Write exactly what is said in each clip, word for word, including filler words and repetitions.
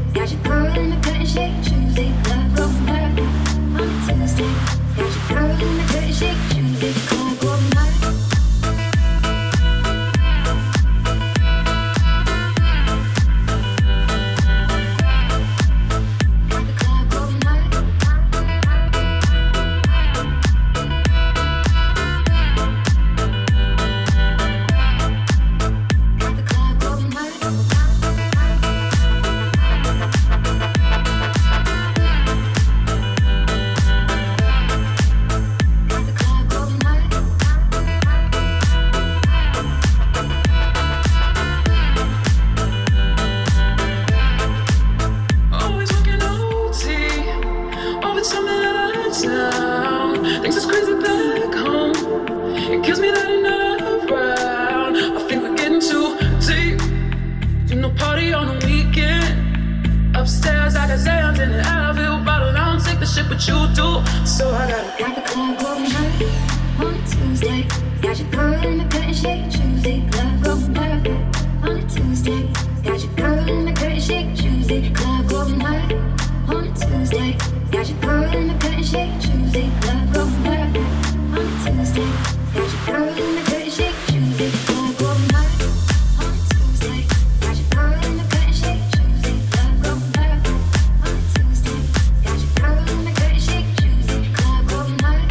got your girl in the curtain shake, Tuesday, club go murder. On a Tuesday, got your girl in the curtain shake, Tuesday, club go murder. Night.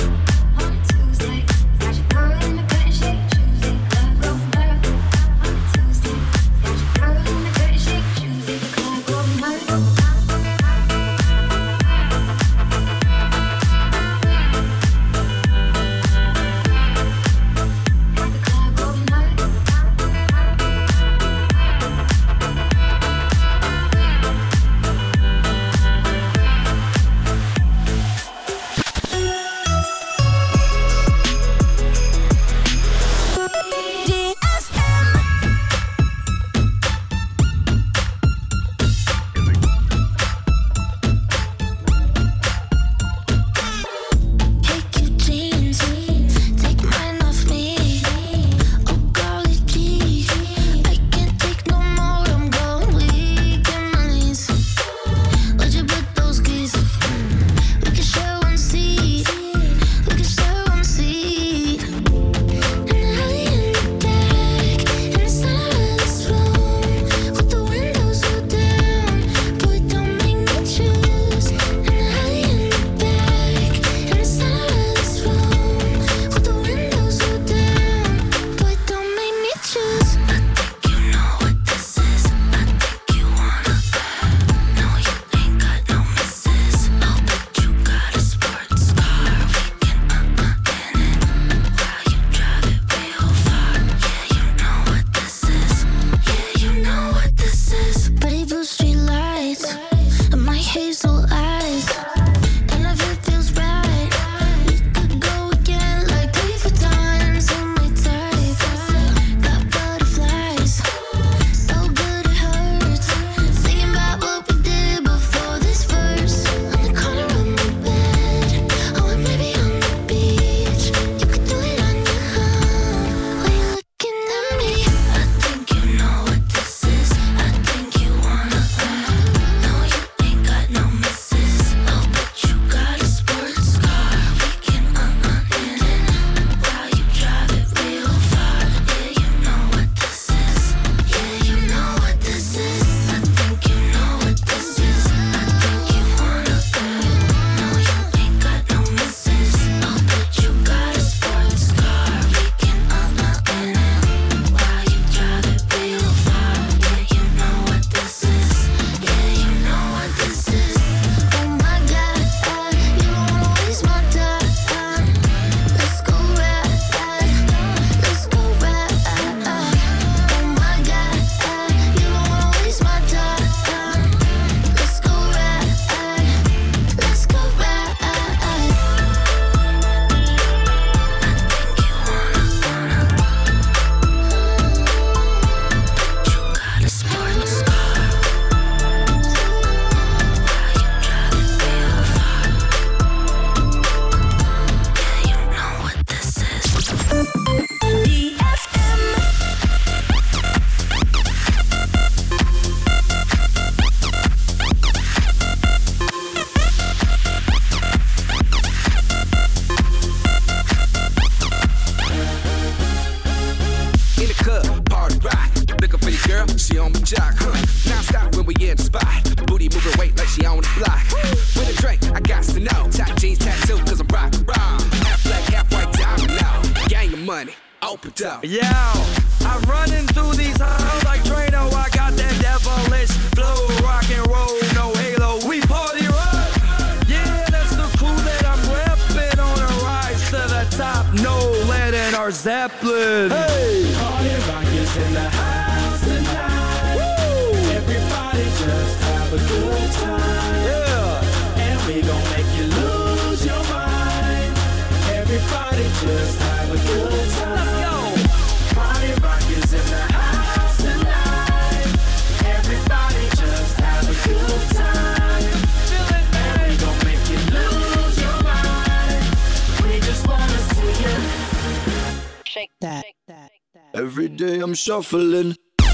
doubt. Yeah, I'm running through these halls like Drano. I got that devilish flow, rock and roll, no halo. We party rock. Yeah, that's the crew that I'm repping on a rise to the top. No lead in our Zeppelin. Hey, party rock is in the house tonight. Woo! Everybody just have a good time. Yeah, and we gon' make you lose your mind. Everybody just have a good time. Let's go. Party rock is in the house tonight. Everybody just have a good time. Feel it, man. And we gon' make you lose your mind. We just wanna see you shake that. Shake that. Every day I'm shuffling.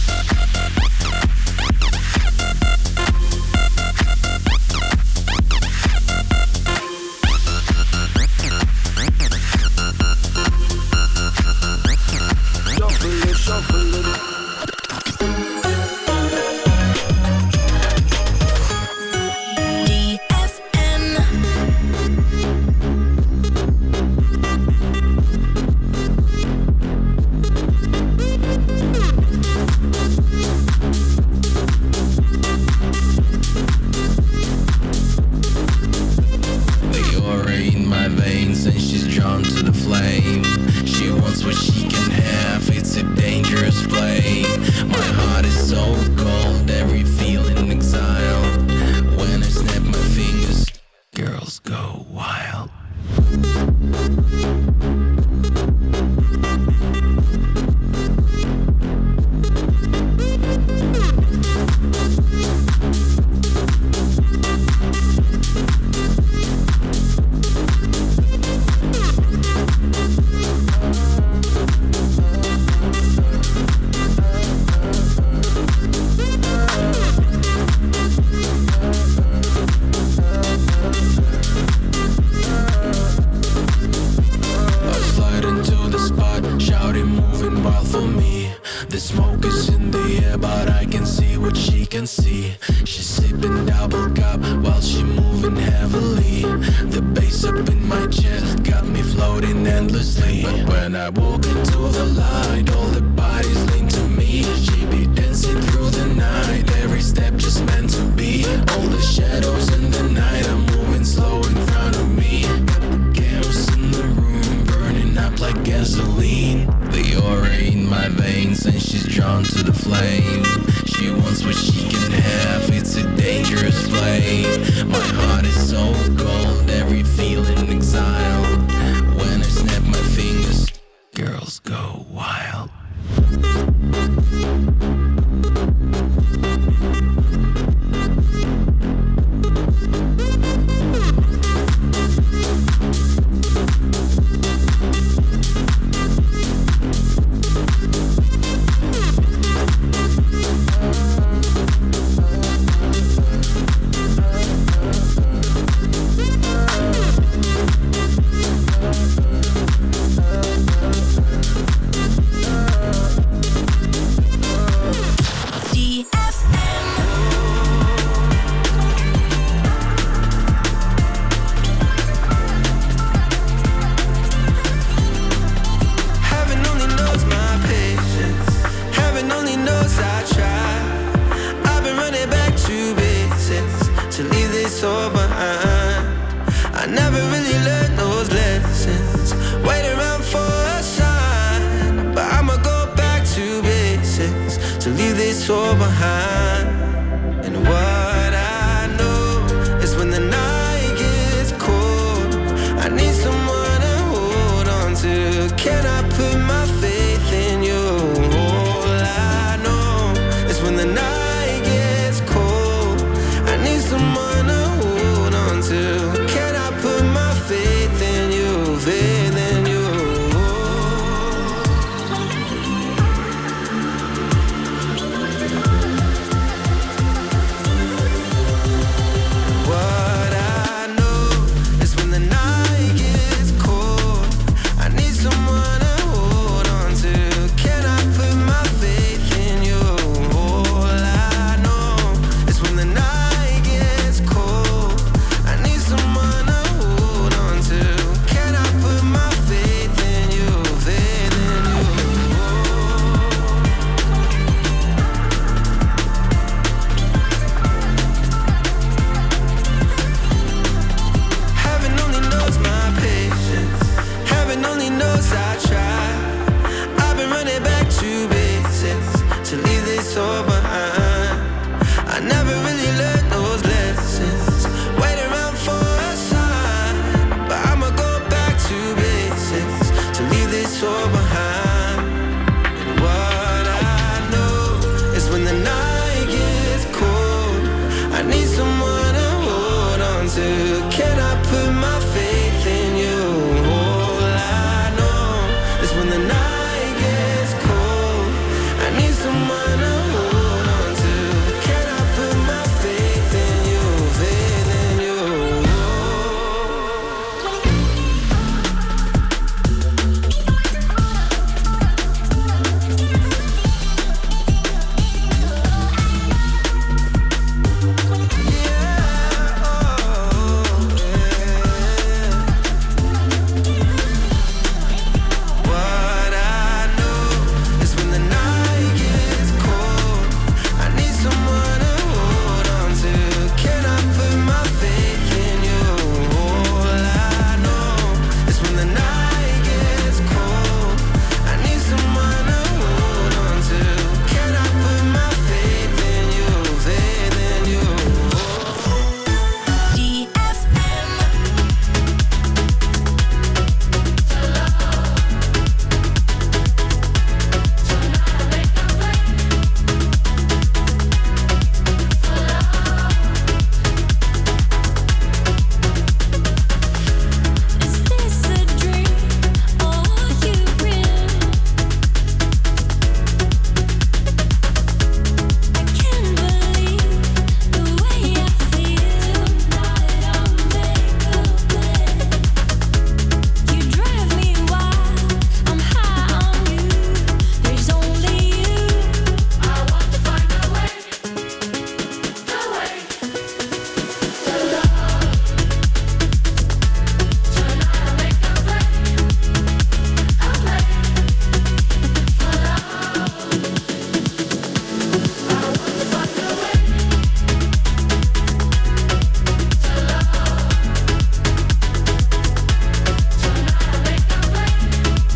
Shuffling, shuffling. D F M. The aura in my veins and she's drawn to the flame. She wants what she can have, it's a dangerous flame. My heart is so cold, every feeling exile. When I snap my fingers, girls go wild. I slide into the spot, shouting, moving wild for me. The smoke is in the air, but I can see what she can see. She's sipping double cup while she moving heavily. The bass up in my chest got me floating endlessly. But when I walk into the light, all the bodies lean to me. She be dancing through the night, every step just meant to be. All the shadows in the night are moving slow in front of me. Candles in the room burning up like gasoline. The aura in my veins and she's drawn to the flame. She wants what she can have, it's a dangerous flame. My heart is so cold, every feeling exile. When I snap my fingers, girls go wild. D F M. Heaven only knows my patience. Heaven only knows I try. I've been running back to basics to leave this all behind. I never really learned those lessons. Wait around for a sign, but I'ma go back to basics to leave this all behind. And what I know is when the night gets cold, I need someone to hold on to. Can I put my faith in you? All I know is when the night gets cold, I need someone to hold someone to hold on to. Can I put my faith in you? All I know is when the night gets cold, I need someone to hold on to. Can I put my faith in you? Faith in you. What I know is when the night gets cold, I need someone to hold on to. Can I put my faith in you? All I know is when the night gets cold, I need someone to hold on to. Can I put my faith in you? Faith in you. D F M. Is this a dream or you real? I can't believe the way I feel. Tonight I'll make a play. You drive me wild. I'm high on you. There's only you. I want to find a way, the way to love. Tonight I'll make a play, a play for love. I want to find a way to love. Tonight I'll make a play for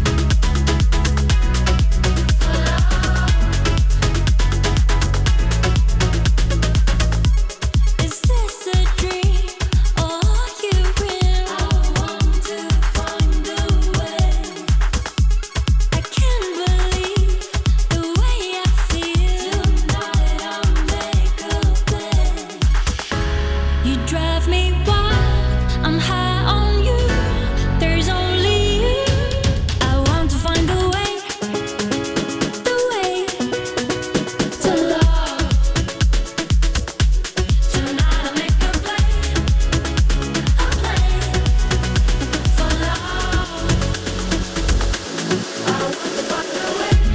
love. Is this a dream or you real? I want to find a way. I can't believe the way I feel. Tonight I'll make a play. You drive me wild. I'm high on you. There's only you. I want to find a way, the way to love. Tonight I'll make a play, a play for love. I want to find a way to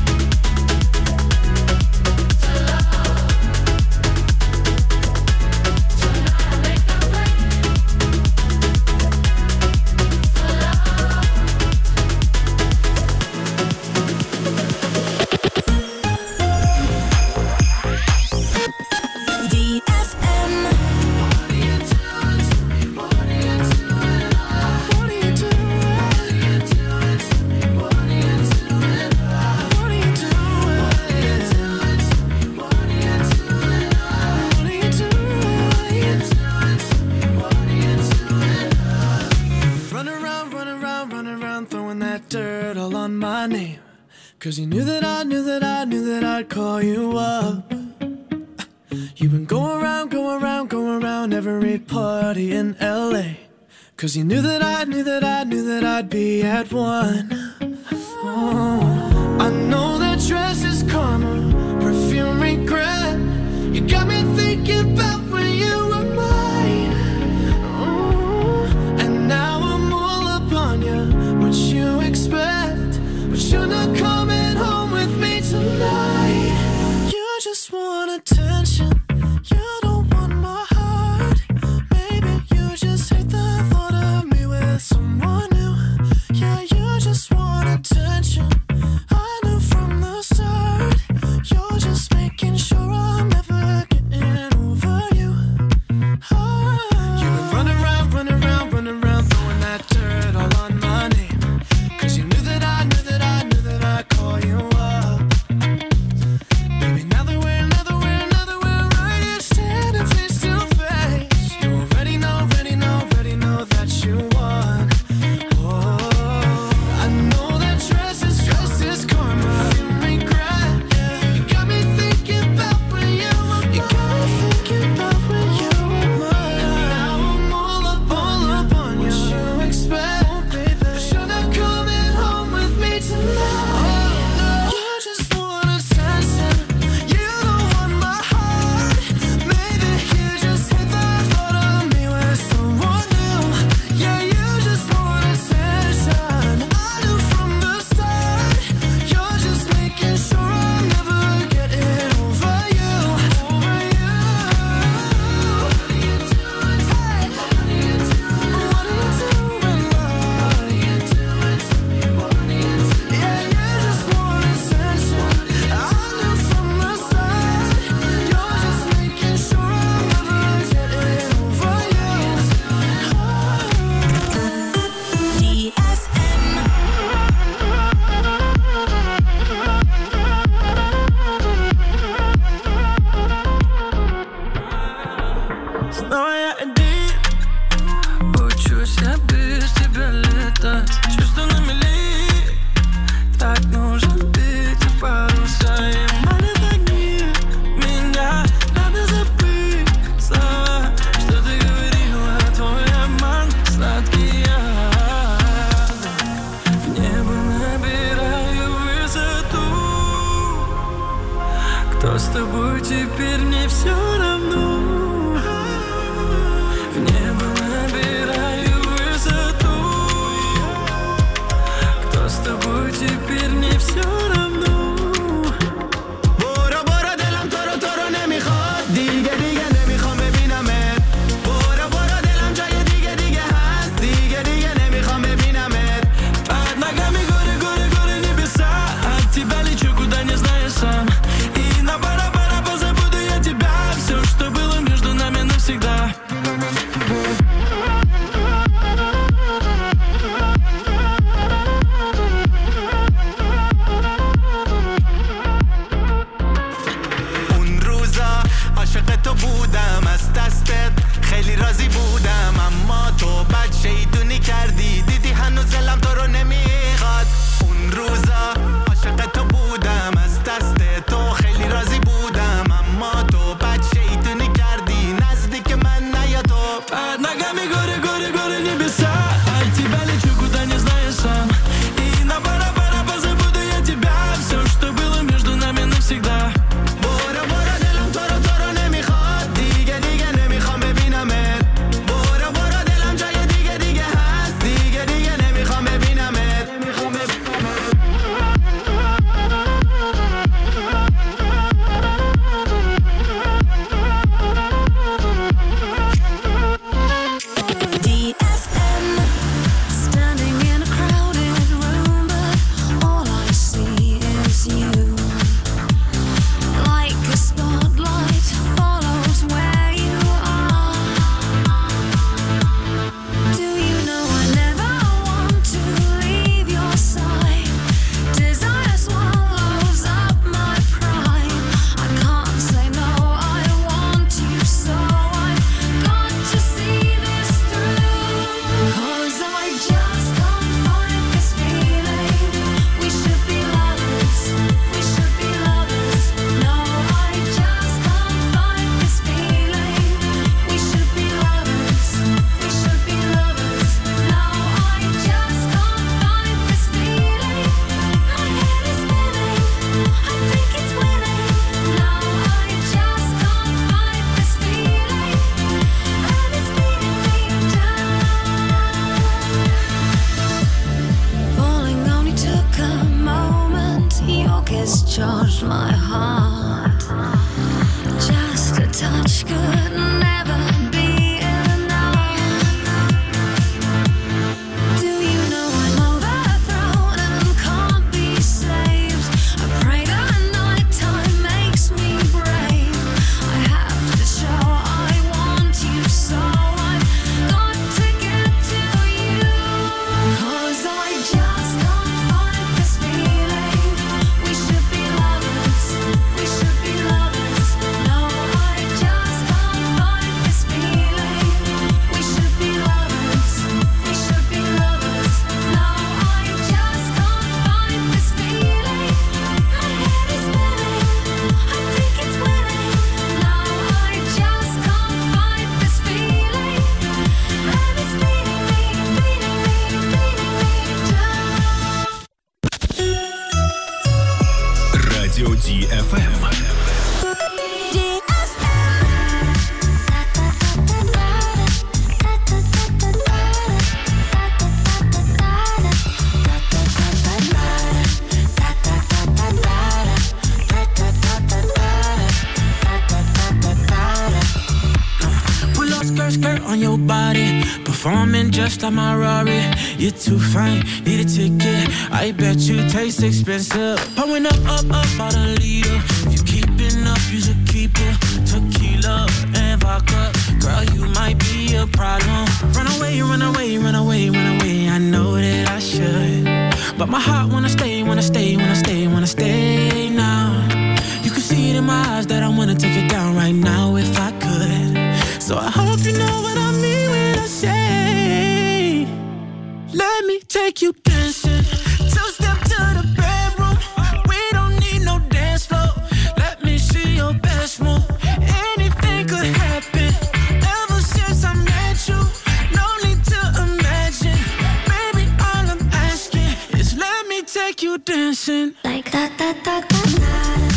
name, 'cause you knew that I knew that I knew that I'd call you up. You've been going around, going around, going around every party in L A, 'cause you knew that I knew that I knew that I'd be at one. Oh, I know that dress is karma, perfume regret. You got me thinking about when you were mine. Oh, and now I'm all up on you. What you expect? But you're not coming home with me tonight. You just want attention. You don't want my heart. Maybe you just hate the thought of me with someone new. Yeah, you just want attention. I knew from the start. You're just making sure I'm never getting снова я один. Учусь я без тебя летать. Чувства на мели. Так нужен быть и паруса. И манят огни. Меня надо забыть слова, что ты говорила. Твой обман, сладкий яд. В небо набираю высоту. Кто с тобой теперь, мне все равно. В небо набираю высоту. Кто с тобой теперь, мне все равно. برو برو دلم تو رو تو رو نمیخواد دیگه دیگه نمیخوام ببینمت برو برو دلم جای دیگه دیگه هست دیگه دیگه نمیخوام ببینمت Под ногами горы, горы, горы, небеса. От тебя лечу, куда не знаю сам. И на бара-бара позабуду я тебя. Все, что было между нами навсегда. اون روزا عاشق تو بودم از دستت خیلی راضی بودم اما تو بد شیطونی کردی دیدی هنوز دلم تو رو نمیخواد اون روزا عاشق تو بودم از دست تو خیلی راضی بودم اما تو بد شیطونی کردی نزدیک من نیا تو Под ногами горы, горы, горы, небеса. От тебя лечу, куда не знаю сам. И на бара-бара позабуду я тебя. Все, что было между нами навсегда. برو برو دلم تو رو تو رو نمیخواد دیگه دیگه نمیخوام ببینمت برو برو دلم جای دیگه دیگه هست دیگه دیگه نمیخوام ببینمت نمیخوام D F M, standing in a crowded room, but all I see is you. Like a spotlight follows where you are. Do you know I never want to leave your side? Desire swallows up my pride. I can't say no, I want you so. I've got to see this through. 'Cause I just can't fight this feeling. We should be lovers, we should be lovers. No, I just can't fight this feeling. We should be lovers, we should be lovers. No, I just can't fight this feeling. My head is spinning, I think it's winning. No, I just can't fight this feeling. And it's beating me down. Falling only took a moment. Your kiss charged my heart. Just a touch could never be enough. Do you know I'm overthrown and can't be saved? I pray that nighttime makes me brave. I have to show I want you so. I've got to get to you. 'Cause I just can't fight this feeling. We should be lovers, we should be lovers. No, I just can't fight this feeling. We should be lovers, we should be lovers. No, I just can't fight this feeling. My head is spinning, I think it's winning. No, I just can't fight this feeling. And it's beating me, beating me, beating me down. Радио ди эф эм. D F Pull up skirt, skirt on your body. Performing just like my Rari. You're too fine, need a ticket. I bet you taste expensive. Pouring up, up, up, about a liter. If you keeping up, you should keep it. Tequila and vodka. Girl, you might be a problem. Run away, run away, run away, run away. I know that I should. But my heart wanna stay, wanna stay, wanna stay, wanna stay now. You can see it in my eyes that I wanna take it down right now if I could. So I hope you know what I mean when I say, let me take you dancing. Two-step to the bedroom. We don't need no dance floor. Let me see your best move. Anything could happen. Ever since I met you, no need to imagine. Baby, all I'm asking is let me take you dancing. Like da da da da da.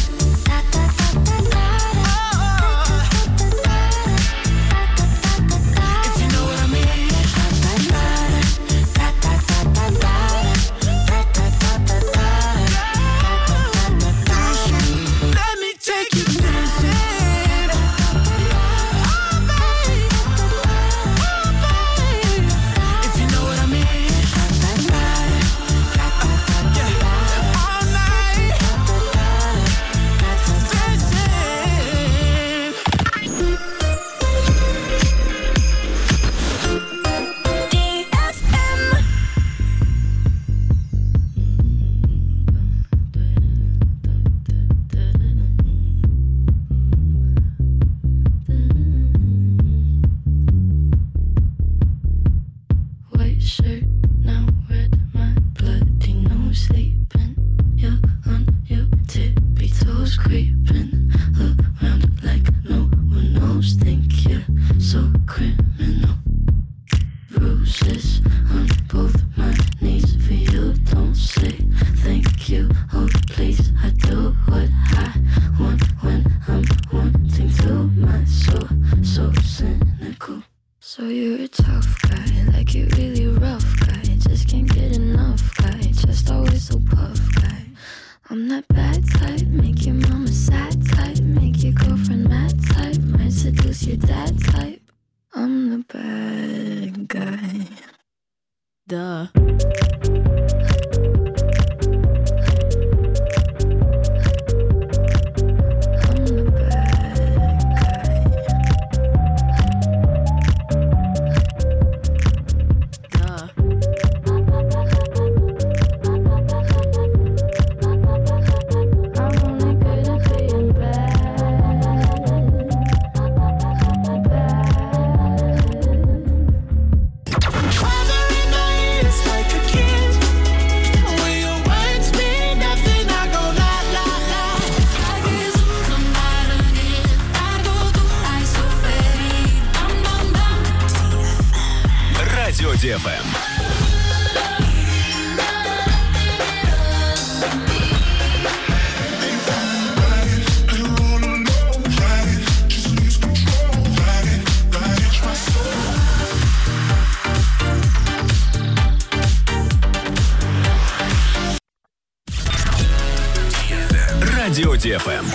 Радио ди эф эм.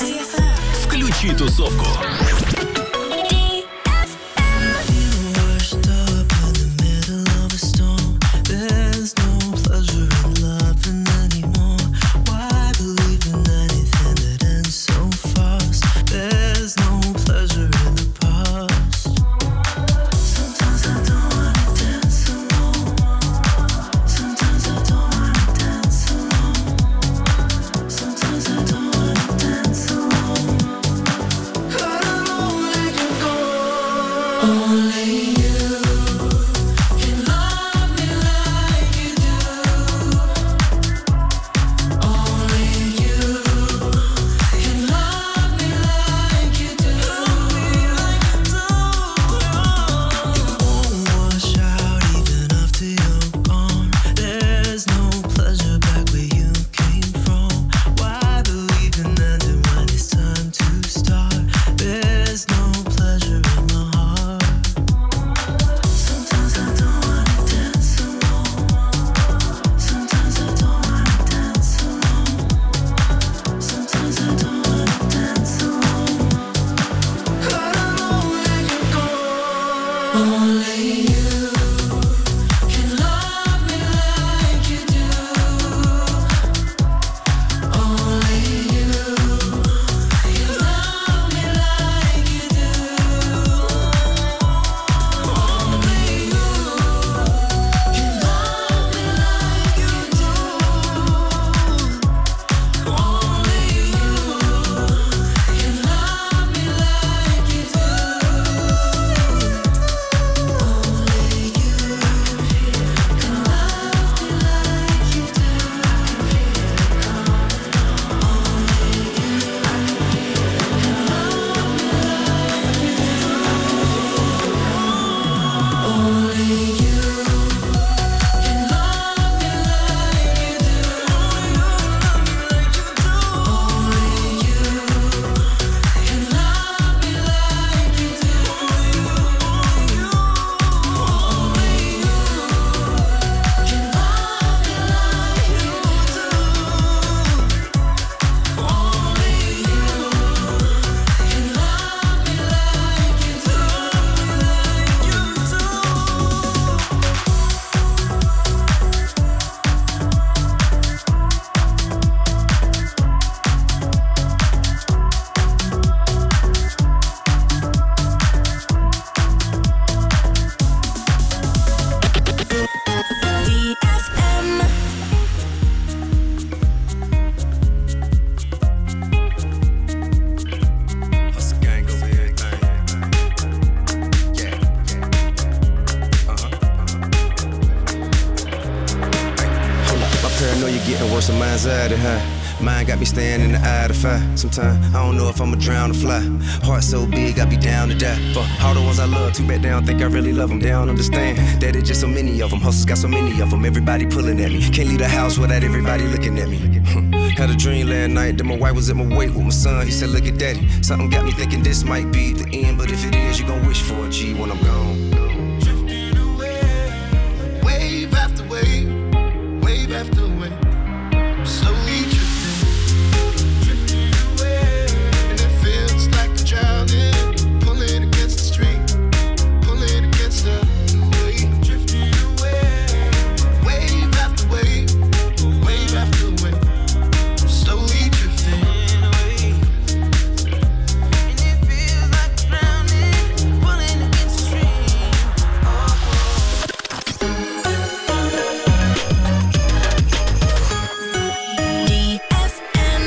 Включи тусовку. There's no pleasure in my heart. Getting worse than mine's out of huh? Mine got me standing in the eye of fire. Sometimes I don't know if I'ma drown or fly. Heart so big, I be down to die. For all the ones I love, too bad they don't think I really love them. They don't understand that it's just so many of them. Hustles got so many of them. Everybody pulling at me. Can't leave the house without everybody looking at me. Had a dream last night that my wife was at my wake with my son. He said, look at daddy. Something got me thinking this might be the end. But if it is, you gon' wish for a G when I'm gone. Drifting away, wave after wave, wave after wave, slowly drifting, drifting away, and it feels like I'm drowning, pulling against the stream, pulling against the wave, drifting away, wave after wave, wave after wave, slowly drifting away, and it feels like I'm drowning, pulling against the stream. Oh, D F M.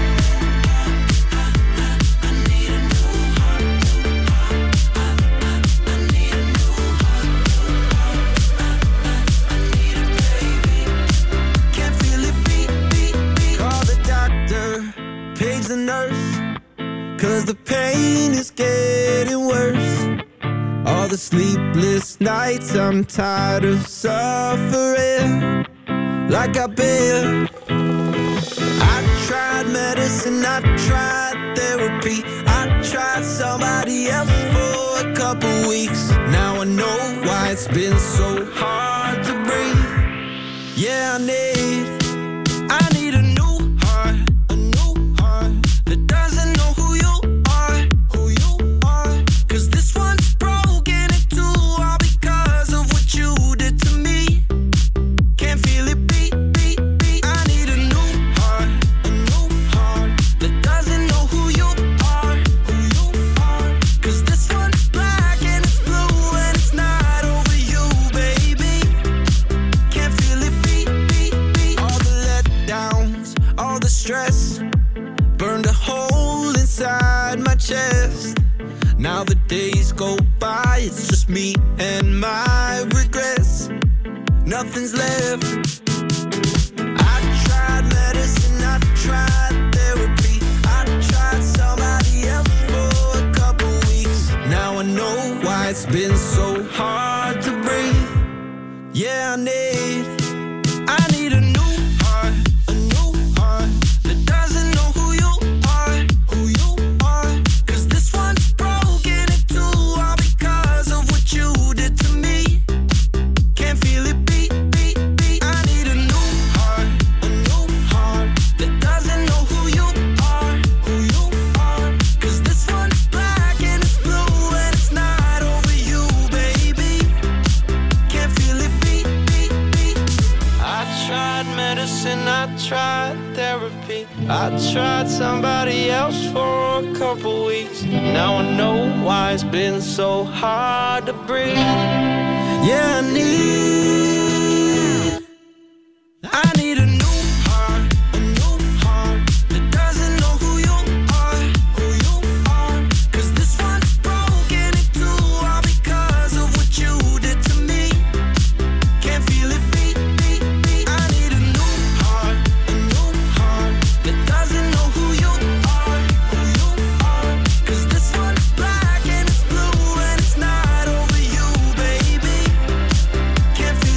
Can't feel it beat, beat, beat. Call the doctor, page the nurse, cause the pain is getting worse. All the sleepless nights, I'm tired of suffering like I've been. I tried medicine, I tried therapy, I tried somebody else for a couple weeks. Now I know why it's been so hard to breathe. Yeah, I need, I need a new heart, a new heart that doesn't know who you are, who you are. Cause this one's broken in two, all because of what you did to me. Can't feel it beat, beat, beat. I need a new heart, a new heart that doesn't know who you are, who you are. Cause this one's black and it's blue and it's not over you, baby. Can't feel it beat, beat, beat. All the letdowns, all the stress burned a hole inside my chest. Now the days go by, it's just me and my regrets. Nothing's left. I tried medicine, I tried therapy, I tried somebody else for a couple weeks. Now I know why it's been so hard to breathe. Yeah, I need, I need a new heart, a new heart that doesn't know who you are, who you are. Cause this one's broken in two, all because of what you did to me. Can't feel it beat, beat, beat. I need a new heart, a new heart that doesn't know who you are, who you are. Cause this one's black and it's blue and it's not over you, baby. Can't feel it beat, beat, beat. I tried medicine, I tried therapy, I tried somebody else for a couple weeks. Now I know why it's been so hard to breathe. Yeah, I need, I need a new heart, a new heart that doesn't know who you are, who you are. Cause this one's broken in two, all because of what you did to me. Can't feel it beat, beat, beat. I need a new heart, a new heart that doesn't know who you are, who you are. Cause this one's black and it's blue and it's not over you, baby. Can't feel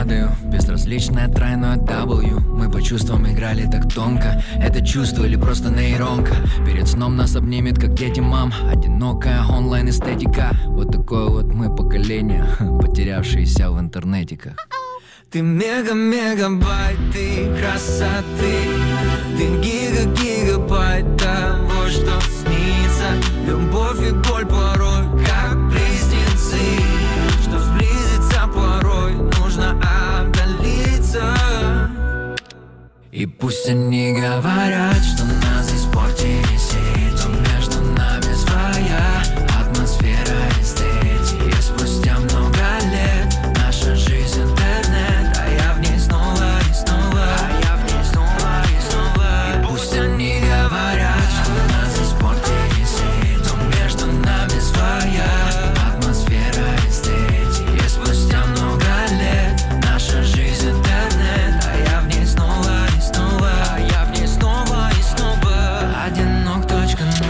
падаю. Безразличное тройное W. Мы по чувствам играли так тонко. Это чувство или просто нейронка? Перед сном нас обнимет, как дети мам. Одинокая онлайн-эстетика. Вот такое вот мы поколение, потерявшееся в интернетиках. Ты мега-мегабайт, ты красоты. Ты гига-гигабайт того, что снится. Любовь и боль порой, как близнецы. Чтоб сблизиться порой, нужно отдалиться. И пусть они говорят, что нас испортили сеть, но между нами своя атмосфера эстетики. И спустя много лет наша жизнь интернет, а я в ней снова и снова, а я в ней снова и снова. И пусть они говорят, что нас испортили сеть, но между нами своя атмосфера эстетики. И спустя много лет наша жизнь интернет, а я в ней снова и снова, а я в ней снова и снова. Одинок точка ноль.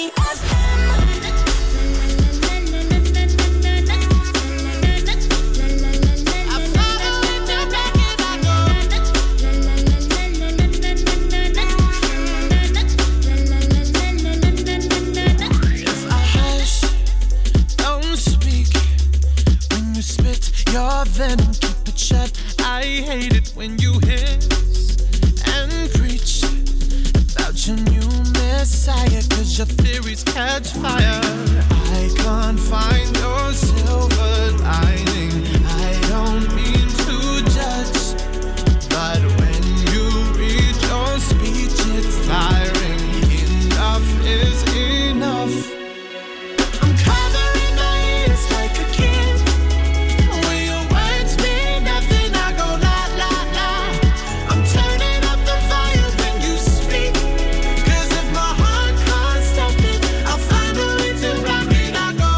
Don't speak when you spit your venom, keep it shut. I hate it when you hiss and preach about your new messiah, cause your theories catch fire. I can't find your silver lining. I don't mean to judge, but when you read your speech, it's tiring. Enough is enough. I'm covering my ears like a kid. When your words mean nothing, I go la la la. I'm turning up the volume when you speak, cause if my heart can't stop it, I'll find a way to rock it. I go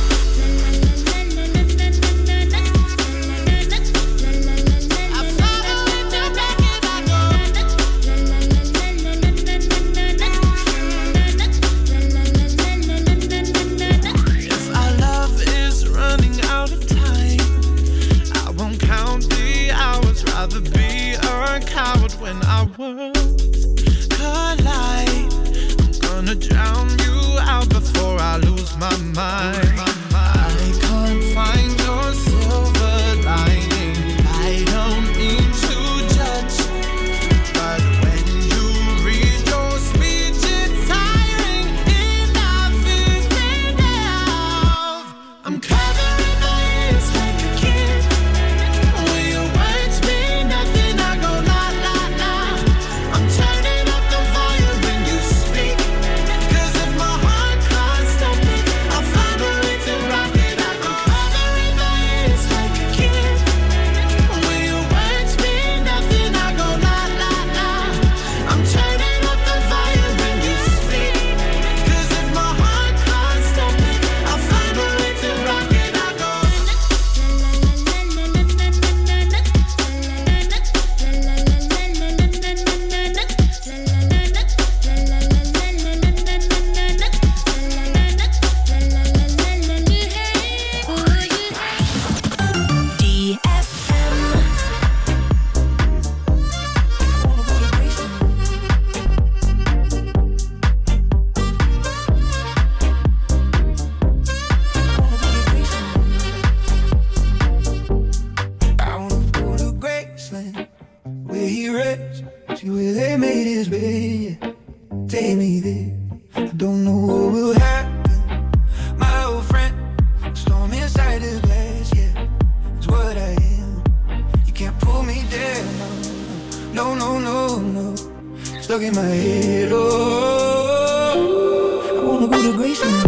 I find a way to rock it. I go If our love is running out of time, I won't count the hours. Rather be a coward when our worlds collide. I'm gonna drown you out before I lose my mind. I can't find your silver lining. I don't mean to judge, but when you read your speech, it's tiring. Enough is enough. I'm covering my ears like a kid. When your words mean nothing, I go la la la. I'm turning up the volume when you speak, cause if my heart can't stop it, I'll find a way to rock it. I go covering my ears like a kid. When your words mean nothing, I go la la la. I'm turning up the volume when you speak, cause if my heart can't stop it, I'll find a way to rock it. I go D F M. I wanna go to Graceland, where he rests, see where they made his bed. Yeah. Take me there. I don't know what will happen. My old friend, storm inside this glass. Yeah, it's what I am. You can't pull me down. No, no, no, no, no. Stuck in my head. Oh, I wanna go to Graceland.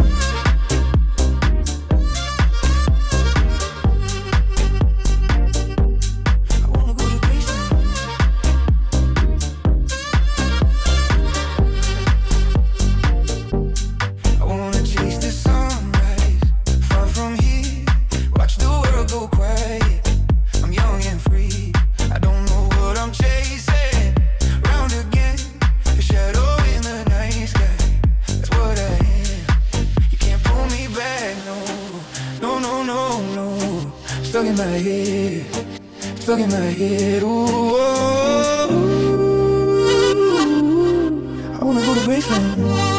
I wanna chase the sunrise, far from here. Watch the world go quiet. I'm young and free. I don't know what I'm chasing. Round again, a shadow in the night sky. That's what I am. You can't pull me back, no, no, no, no, no. Stuck in my head. stuck in my head. Ooh, I wanna go to Graceland.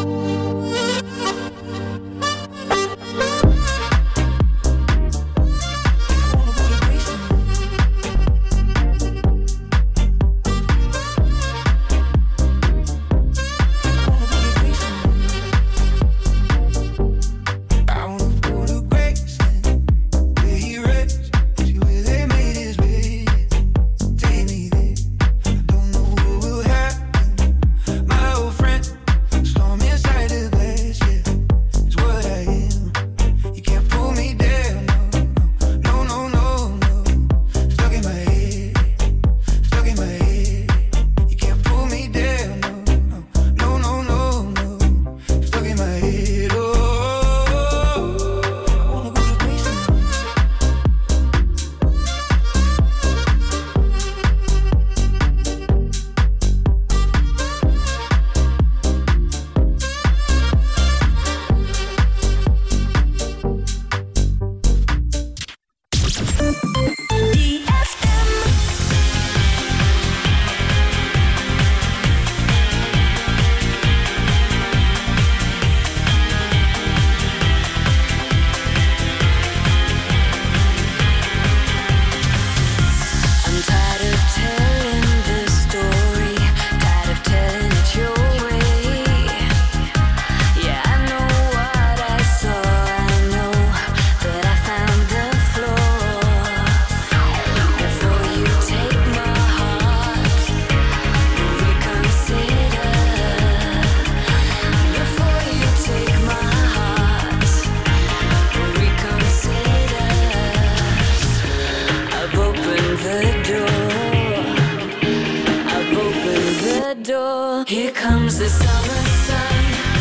Here comes the summer sun.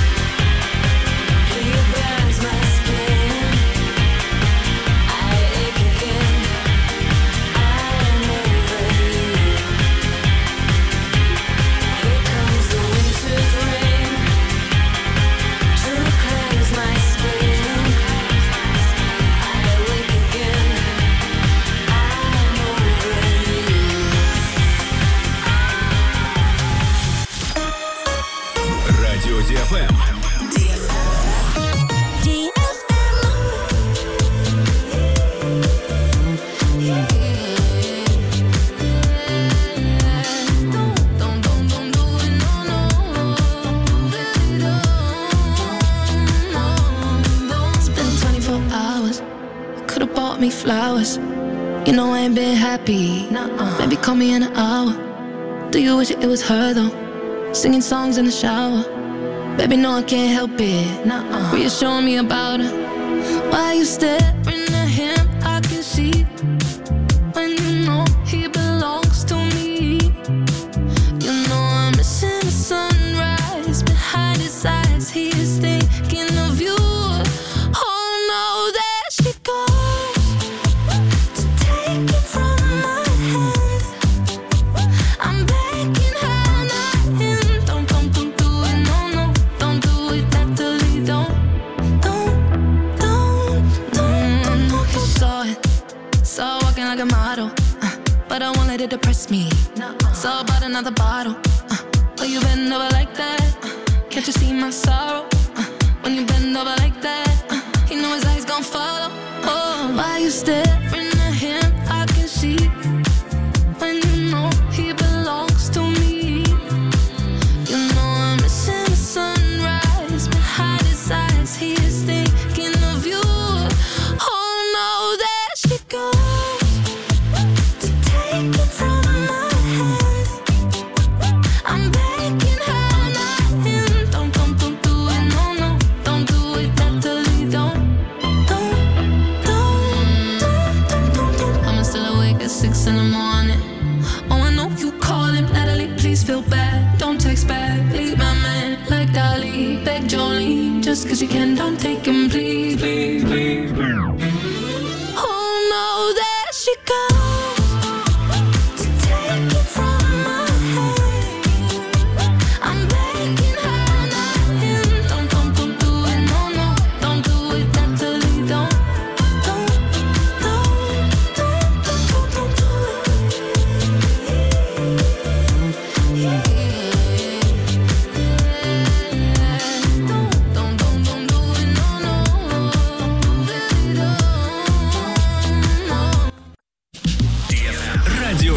He burns my skin. I ache again. I'm over you. Here comes the winter's rain to cleanse my skin. I wake again. I'm over you. Радио ди эф эм. Me flowers, you know I ain't been happy. Nuh-uh. Maybe call me in an hour. Do you wish it was her though? Singing songs in the shower. Baby, no, I can't help it. Nuh-uh. Reassuring me about her. Why you staring at him? I can see when you know he belongs to me. You know I'm missing the sunrise behind his eyes. He is thinking of you. Oh no, there she goes. Like a model, uh, but I won't let it depress me. Nuh-uh. So I bought another bottle. Uh, oh, you bend over like that? Uh, can't you see my sorrow? Uh, when you bend over like that, uh, you know his eyes gon' follow. Oh, why you staring at him? I can see when you know he belongs to me. You know I'm missing the sunrise behind his eyes. He is thinking of you. Oh no, there she goes. Six in the morning. Oh, I know you calling. Natalie, please feel bad. Don't text back. Leave my man like Dolly. Beg Jolene. Just cause you can, don't take him, please. Please, please, please. Oh no, there she goes. To take it from my hand. I'm begging her, not him. Don't, don't, don't do it, no, no. Don't do it, Natalie, don't. Don't, don't, don't, don't, don't, don't do it.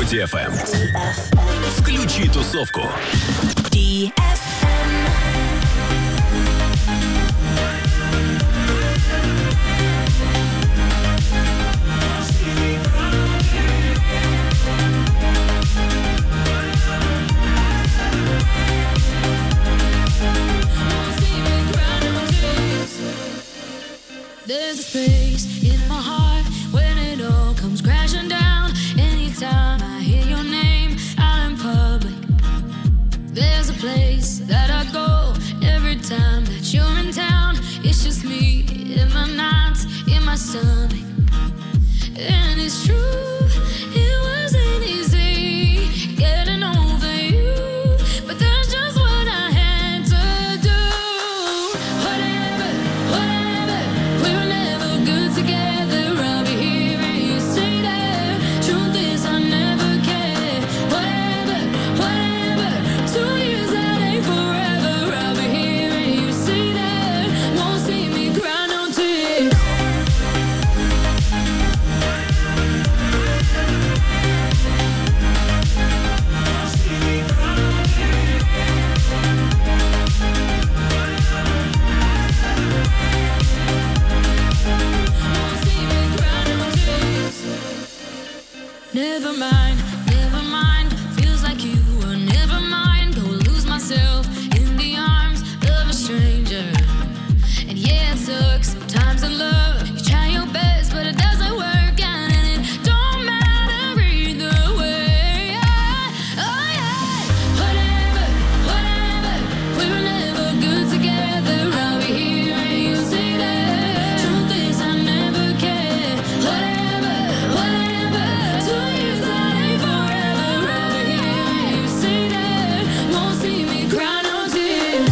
ди эф эм. Включи тусовку. ди эф эм. There's a space in my heart when it all comes crashing down. Anytime I hear your name out in public, there's a place that I go every time that you're in town. It's just me in my nights, in my stomach. And it's true, it wasn't easy getting over you, but that's just what I had to do. Whatever, whatever, we were never good together. I'll be here and you stay there. Truth is I never cared. Whatever, whatever, two years that ain't forever. I'll be here and you stay there. Won't see me cry no tears. Never mind, never mind. Feels like you were never mine. Go lose myself in the arms of a stranger. And yeah, it sucks sometimes in love. You try your best, but it doesn't work out, and it don't matter either way. Oh yeah, whatever, whatever. We were never good together. I'll be here and you stay there. Truth is I never cared. Whatever, whatever. Two years that ain't forever. I'll be here and you stay there. Won't see me cry no tears.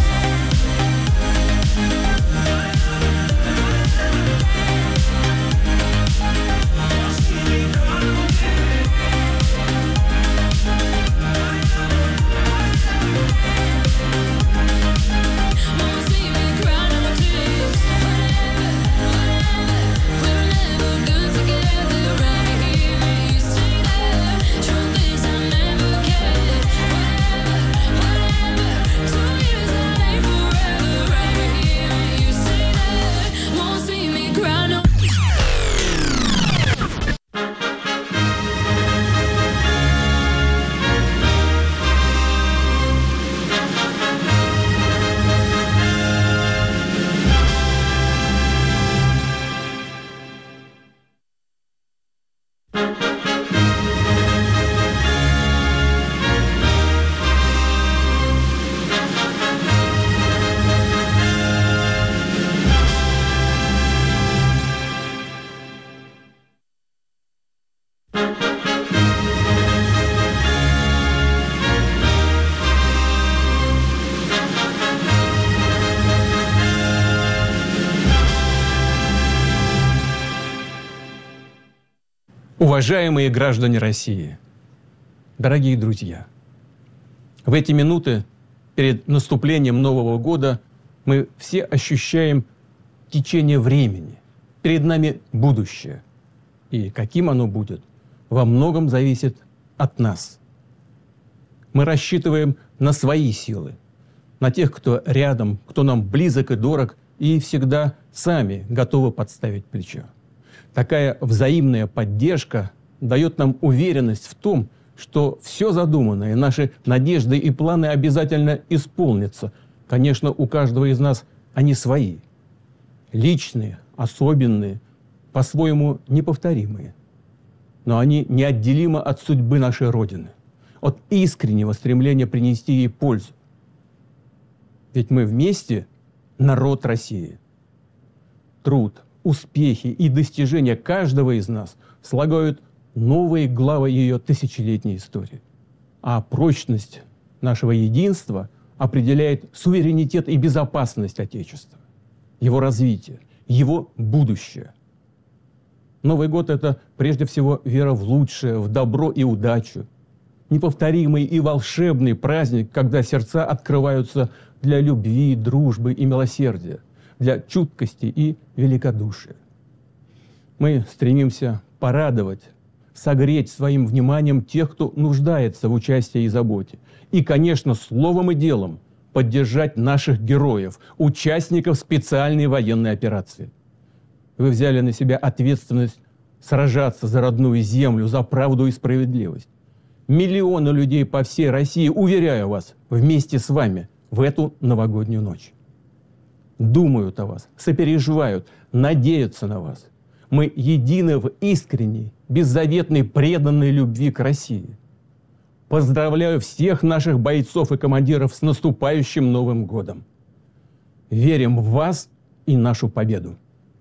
Won't see me cry no tears. Whatever, whatever. We were never good together. I'll be here and you stay there. Truth is I never cared. Whatever, whatever. Two years that ain't forever. I'll be here and you stay there. Won't see me cry no. Уважаемые граждане России, дорогие друзья, в эти минуты перед наступлением Нового года мы все ощущаем течение времени. Перед нами будущее. И каким оно будет, во многом зависит от нас. Мы рассчитываем на свои силы, на тех, кто рядом, кто нам близок и дорог, и всегда сами готовы подставить плечо. Такая взаимная поддержка дает нам уверенность в том, что все задуманное, наши надежды и планы обязательно исполнятся. Конечно, у каждого из нас они свои. Личные, особенные, по-своему неповторимые. Но они неотделимы от судьбы нашей Родины, от искреннего стремления принести ей пользу. Ведь мы вместе народ России. Труд, успехи и достижения каждого из нас слагают новые главы ее тысячелетней истории. А прочность нашего единства определяет суверенитет и безопасность Отечества, его развитие, его будущее. Новый год – это прежде всего вера в лучшее, в добро и удачу. Неповторимый и волшебный праздник, когда сердца открываются для любви, дружбы и милосердия, для чуткости и великодушия. Мы стремимся порадовать согреть своим вниманием тех, кто нуждается в участии и заботе. И, конечно, словом и делом поддержать наших героев, участников специальной военной операции. Вы взяли на себя ответственность сражаться за родную землю, за правду и справедливость. Миллионы людей по всей России, уверяю вас, вместе с вами в эту новогоднюю ночь. Думают о вас, сопереживают, надеются на вас. Мы едины в искренней, беззаветной, преданной любви к России. Поздравляю всех наших бойцов и командиров с наступающим Новым годом. Верим в вас и нашу победу.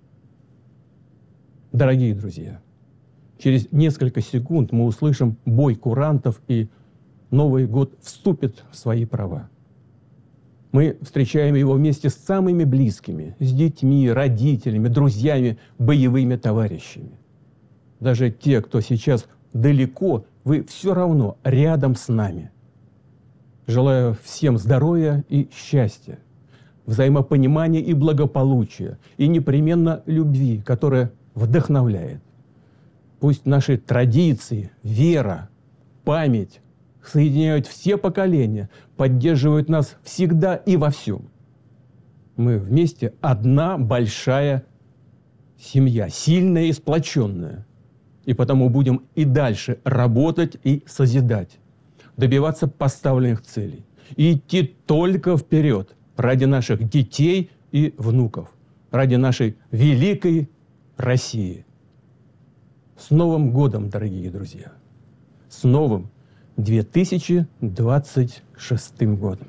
Дорогие друзья, через несколько секунд мы услышим бой курантов, и Новый год вступит в свои права. Мы встречаем его вместе с самыми близкими, с детьми, родителями, друзьями, боевыми товарищами. Даже те, кто сейчас далеко, вы все равно рядом с нами. Желаю всем здоровья и счастья, взаимопонимания и благополучия, и непременно любви, которая вдохновляет. Пусть наши традиции, вера, память соединяют все поколения, поддерживают нас всегда и во всем. Мы вместе одна большая семья, сильная и сплоченная. И потому будем и дальше работать и созидать, добиваться поставленных целей. И идти только вперед ради наших детей и внуков, ради нашей великой России. С Новым годом, дорогие друзья! С новым две тысячи двадцать шестым годом!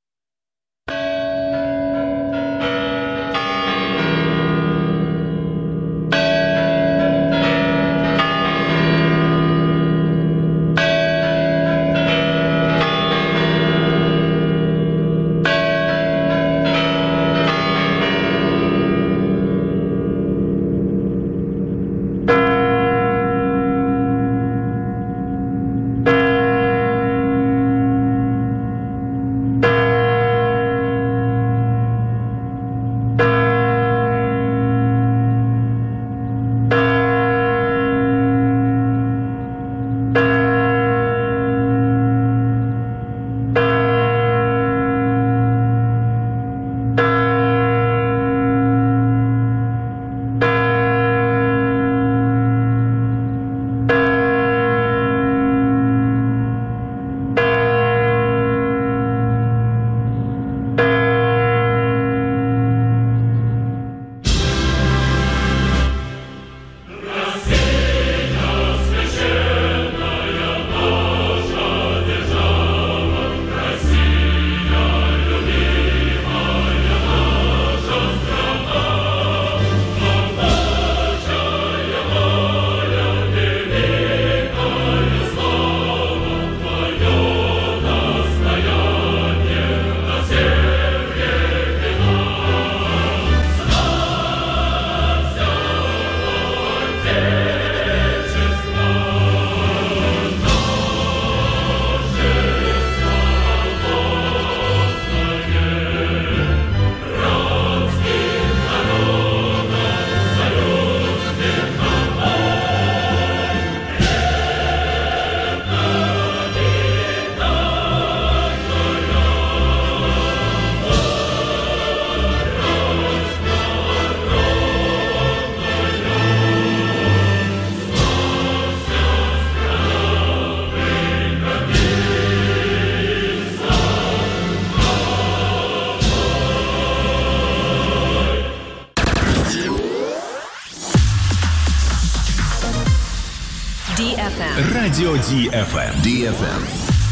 Радио Ди Эф Эм. Ди Эф Эм.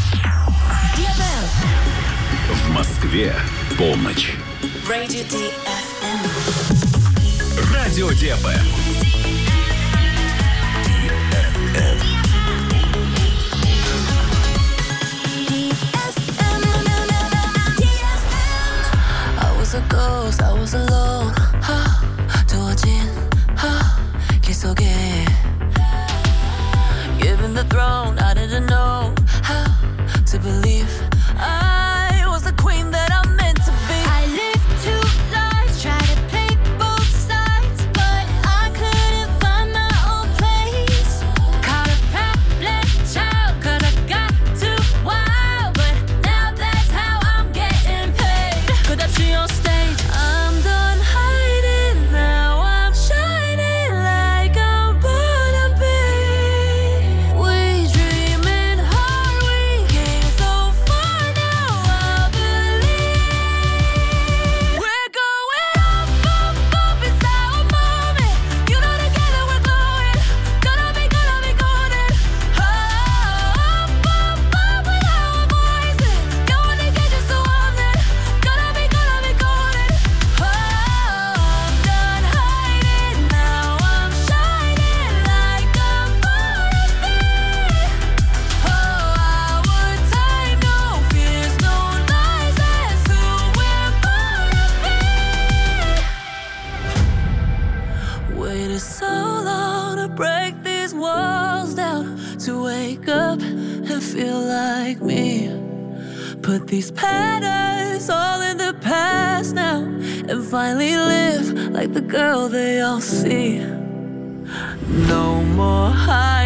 В Москве полночь. Radio Ди Эф Эм. Радио Ди Эф Эм. I was a ghost, I was alone. 두어진 길 속에 given the throne, I didn't know how to believe I was the queen that I'm meant to be. I lived two lives, tried to play both sides, but I couldn't find my own place. Caught up waited so long to break these walls down, to wake up and feel like me. Put these patterns all in the past now, and finally live like the girl they all see. No more high